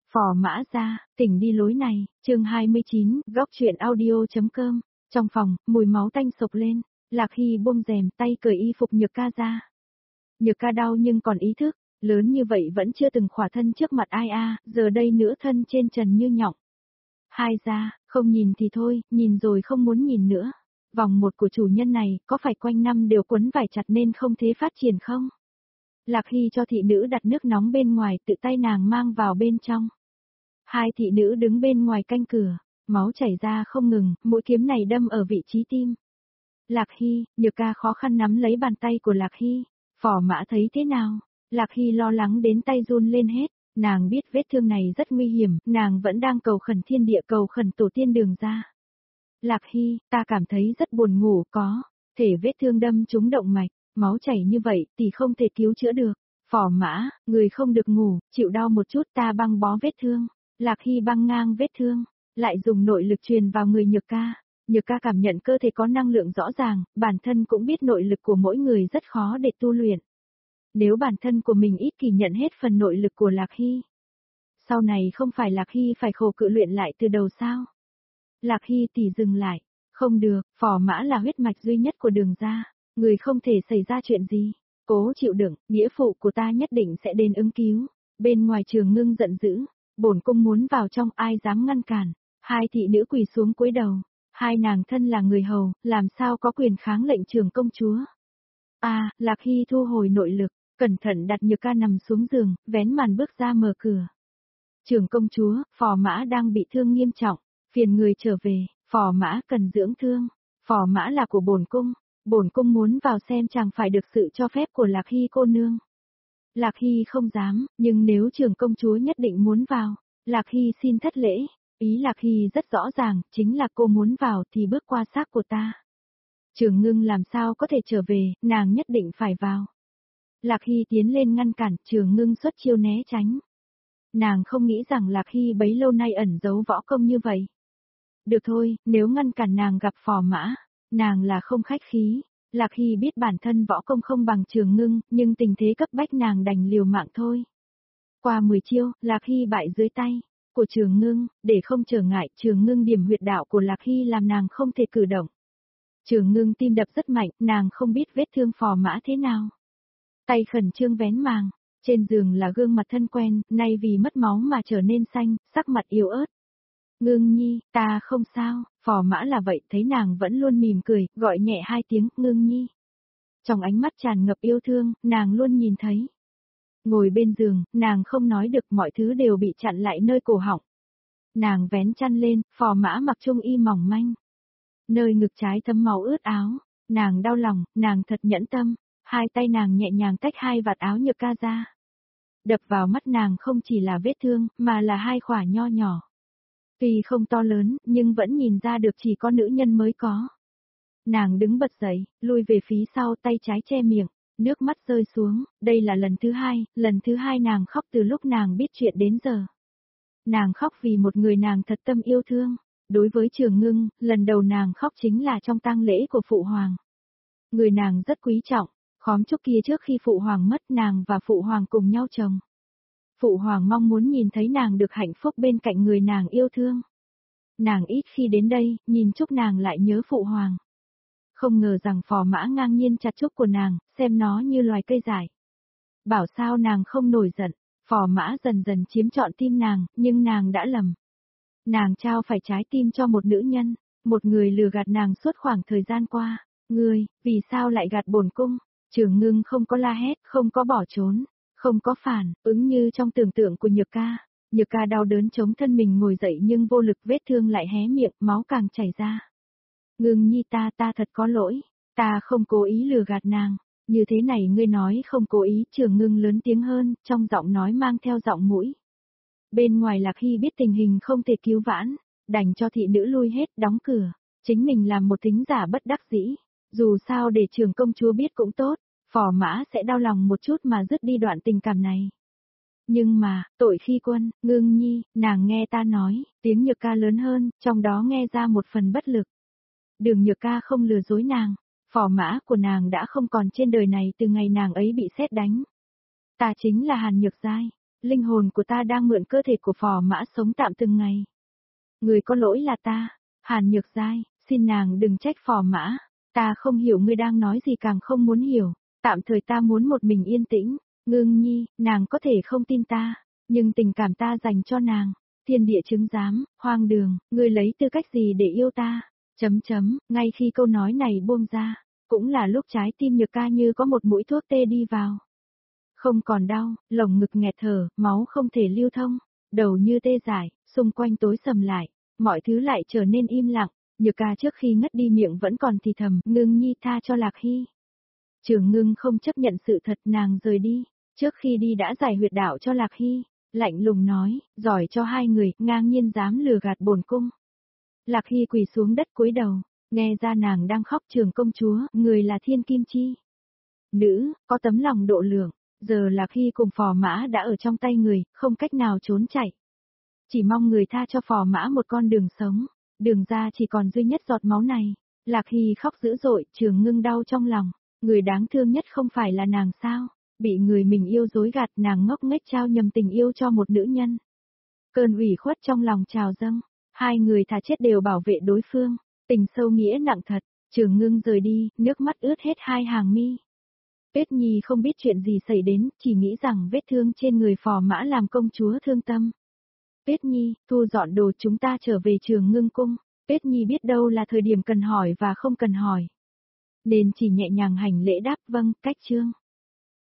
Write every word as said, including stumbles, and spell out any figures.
Phò Mã ra, tỉnh đi lối này, chương hai mươi chín, góc chuyện audio.com. Trong phòng, mùi máu tanh sộc lên, Lạc Hy buông rèm tay cởi y phục Nhược Ca ra. Nhược Ca đau nhưng còn ý thức, lớn như vậy vẫn chưa từng khỏa thân trước mặt ai a, giờ đây nửa thân trên trần như nhộng. Hai ra, không nhìn thì thôi, nhìn rồi không muốn nhìn nữa. Vòng một của chủ nhân này, có phải quanh năm đều quấn vải chặt nên không thế phát triển không? Lạc Hy cho thị nữ đặt nước nóng bên ngoài, tự tay nàng mang vào bên trong. Hai thị nữ đứng bên ngoài canh cửa, máu chảy ra không ngừng, mũi kiếm này đâm ở vị trí tim. Lạc Hy, Nhược Ca khó khăn nắm lấy bàn tay của Lạc Hy. Phò Mã thấy thế nào? Lạc Hy lo lắng đến tay run lên hết, nàng biết vết thương này rất nguy hiểm, nàng vẫn đang cầu khẩn thiên địa, cầu khẩn tổ tiên đường ra. Lạc Hy, ta cảm thấy rất buồn ngủ, có thể vết thương đâm trúng động mạch, máu chảy như vậy thì không thể cứu chữa được. Phò Mã, người không được ngủ, chịu đau một chút, ta băng bó vết thương. Lạc Hy băng ngang vết thương, lại dùng nội lực truyền vào người Nhược Ca. Nhược Ca cảm nhận cơ thể có năng lượng rõ ràng, bản thân cũng biết nội lực của mỗi người rất khó để tu luyện. Nếu bản thân của mình ít kỳ nhận hết phần nội lực của Lạc Hy, sau này không phải Lạc Hy phải khổ cự luyện lại từ đầu sao? Lạc Hy tỷ dừng lại, không được, Phò Mã là huyết mạch duy nhất của đường ra, người không thể xảy ra chuyện gì, cố chịu đựng, nghĩa phụ của ta nhất định sẽ đến ứng cứu. Bên ngoài Trường Ngưng giận dữ, bổn cung muốn vào trong, ai dám ngăn cản? Hai thị nữ quỳ xuống cúi đầu, hai nàng thân là người hầu, làm sao có quyền kháng lệnh trưởng công chúa? A, à, Lạc Hy thu hồi nội lực, cẩn thận đặt Nhược Ca nằm xuống giường, vén màn bước ra mở cửa. Trưởng công chúa, Phò Mã đang bị thương nghiêm trọng, phiền người trở về, Phò Mã cần dưỡng thương. Phò Mã là của bổn cung, bổn cung muốn vào xem chẳng phải được sự cho phép của Lạc Hy cô nương. Lạc Hy không dám, nhưng nếu trưởng công chúa nhất định muốn vào, Lạc Hy xin thất lễ. Ý Lạc Hy rất rõ ràng, chính là cô muốn vào thì bước qua xác của ta. Trường Ngưng làm sao có thể trở về, nàng nhất định phải vào. Lạc Hy tiến lên ngăn cản, Trường Ngưng xuất chiêu né tránh. Nàng không nghĩ rằng Lạc Hy bấy lâu nay ẩn giấu võ công như vậy. Được thôi, nếu ngăn cản nàng gặp Phò Mã, nàng là không khách khí. Lạc Hy biết bản thân võ công không bằng Trường Ngưng, nhưng tình thế cấp bách nàng đành liều mạng thôi. Qua mười chiêu, Lạc Hy bại dưới tay của Trường Ngưng, để không trở ngại, Trường Ngưng điểm huyệt đạo của Lạc Hy làm nàng không thể cử động. Trường Ngưng tim đập rất mạnh, nàng không biết vết thương Phò Mã thế nào. Tay khẩn trương vén màng, trên giường là gương mặt thân quen, nay vì mất máu mà trở nên xanh, sắc mặt yếu ớt. Ngưng nhi, ta không sao, Phò Mã là vậy, thấy nàng vẫn luôn mỉm cười, gọi nhẹ hai tiếng, Ngưng nhi. Trong ánh mắt tràn ngập yêu thương, nàng luôn nhìn thấy. Ngồi bên giường, nàng không nói được, mọi thứ đều bị chặn lại nơi cổ họng. Nàng vén chăn lên, Phò Mã mặc trung y mỏng manh. Nơi ngực trái thấm máu ướt áo, nàng đau lòng, nàng thật nhẫn tâm, hai tay nàng nhẹ nhàng tách hai vạt áo Nhược Ca ra. Đập vào mắt nàng không chỉ là vết thương, mà là hai khỏa nho nhỏ. Tuy không to lớn, nhưng vẫn nhìn ra được chỉ có nữ nhân mới có. Nàng đứng bật dậy, lui về phía sau, tay trái che miệng, nước mắt rơi xuống, đây là lần thứ hai, lần thứ hai nàng khóc từ lúc nàng biết chuyện đến giờ. Nàng khóc vì một người nàng thật tâm yêu thương. Đối với Trường Ngưng, lần đầu nàng khóc chính là trong tang lễ của Phụ Hoàng. Người nàng rất quý trọng, khóm trúc kia trước khi Phụ Hoàng mất, nàng và Phụ Hoàng cùng nhau trồng. Phụ Hoàng mong muốn nhìn thấy nàng được hạnh phúc bên cạnh người nàng yêu thương. Nàng ít khi đến đây, nhìn trúc nàng lại nhớ Phụ Hoàng. Không ngờ rằng Phò Mã ngang nhiên chặt trúc của nàng, xem nó như loài cây dại. Bảo sao nàng không nổi giận, Phò Mã dần dần chiếm trọn tim nàng, nhưng nàng đã lầm. Nàng trao phải trái tim cho một nữ nhân, một người lừa gạt nàng suốt khoảng thời gian qua. Ngươi, vì sao lại gạt bổn cung? Trường Ngưng không có la hét, không có bỏ trốn, không có phản, ứng như trong tưởng tượng của Nhược Ca. Nhược Ca đau đớn chống thân mình ngồi dậy nhưng vô lực, vết thương lại hé miệng, máu càng chảy ra. Ngưng nhi, ta ta thật có lỗi, ta không cố ý lừa gạt nàng. Như thế này ngươi nói không cố ý, Trường Ngưng lớn tiếng hơn, trong giọng nói mang theo giọng mũi. Bên ngoài Lạc Hy biết tình hình không thể cứu vãn, đành cho thị nữ lui hết, đóng cửa, chính mình làm một thính giả bất đắc dĩ. Dù sao để trưởng công chúa biết cũng tốt, Phò Mã sẽ đau lòng một chút mà dứt đi đoạn tình cảm này. Nhưng mà, tội khi quân, Ngưng nhi, nàng nghe ta nói, tiếng Nhược Ca lớn hơn, trong đó nghe ra một phần bất lực. Đường Nhược Ca không lừa dối nàng, Phò Mã của nàng đã không còn trên đời này từ ngày nàng ấy bị sét đánh. Ta chính là Hàn Nhược Giai. Linh hồn của ta đang mượn cơ thể của phò mã sống tạm từng ngày. Người có lỗi là ta, Hàn Nhược Giai, xin nàng đừng trách phò mã. Ta không hiểu ngươi đang nói gì càng không muốn hiểu. Tạm thời ta muốn một mình yên tĩnh. Ngưng nhi, nàng có thể không tin ta, nhưng tình cảm ta dành cho nàng. Thiên địa chứng giám, hoang đường, ngươi lấy tư cách gì để yêu ta? Chấm chấm, ngay khi câu nói này buông ra, cũng là lúc trái tim Nhược Ca như có một mũi thuốc tê đi vào. Không còn đau, lồng ngực nghẹt thở, máu không thể lưu thông, đầu như tê dại, xung quanh tối sầm lại, mọi thứ lại trở nên im lặng. Nhược Ca trước khi ngất đi miệng vẫn còn thì thầm, Ngưng nhi tha cho Lạc Hy. Trường Ngưng không chấp nhận sự thật, nàng rời đi, trước khi đi đã giải huyệt đạo cho Lạc Hy, lạnh lùng nói, giỏi cho hai người, ngang nhiên dám lừa gạt bổn cung. Lạc Hy quỳ xuống đất cúi đầu, nghe ra nàng đang khóc. Trường công chúa, người là Thiên Kim Chi nữ, có tấm lòng độ lượng, giờ Lạc Hy cùng phò mã đã ở trong tay người, không cách nào trốn chạy. Chỉ mong người tha cho phò mã một con đường sống, đường ra chỉ còn duy nhất giọt máu này. Lạc Hy khóc dữ dội, Trường Ngưng đau trong lòng, người đáng thương nhất không phải là nàng sao? Bị người mình yêu dối gạt, nàng ngốc nghếch trao nhầm tình yêu cho một nữ nhân. Cơn ủy khuất trong lòng trào dâng, hai người thà chết đều bảo vệ đối phương, tình sâu nghĩa nặng thật. Trường Ngưng rời đi, nước mắt ướt hết hai hàng mi. Tuyết Nhi không biết chuyện gì xảy đến, chỉ nghĩ rằng vết thương trên người phò mã làm công chúa thương tâm. Tuyết Nhi, thu dọn đồ, chúng ta trở về Trường Ngưng cung. Tuyết Nhi biết đâu là thời điểm cần hỏi và không cần hỏi, nên chỉ nhẹ nhàng hành lễ đáp vâng, cách chương.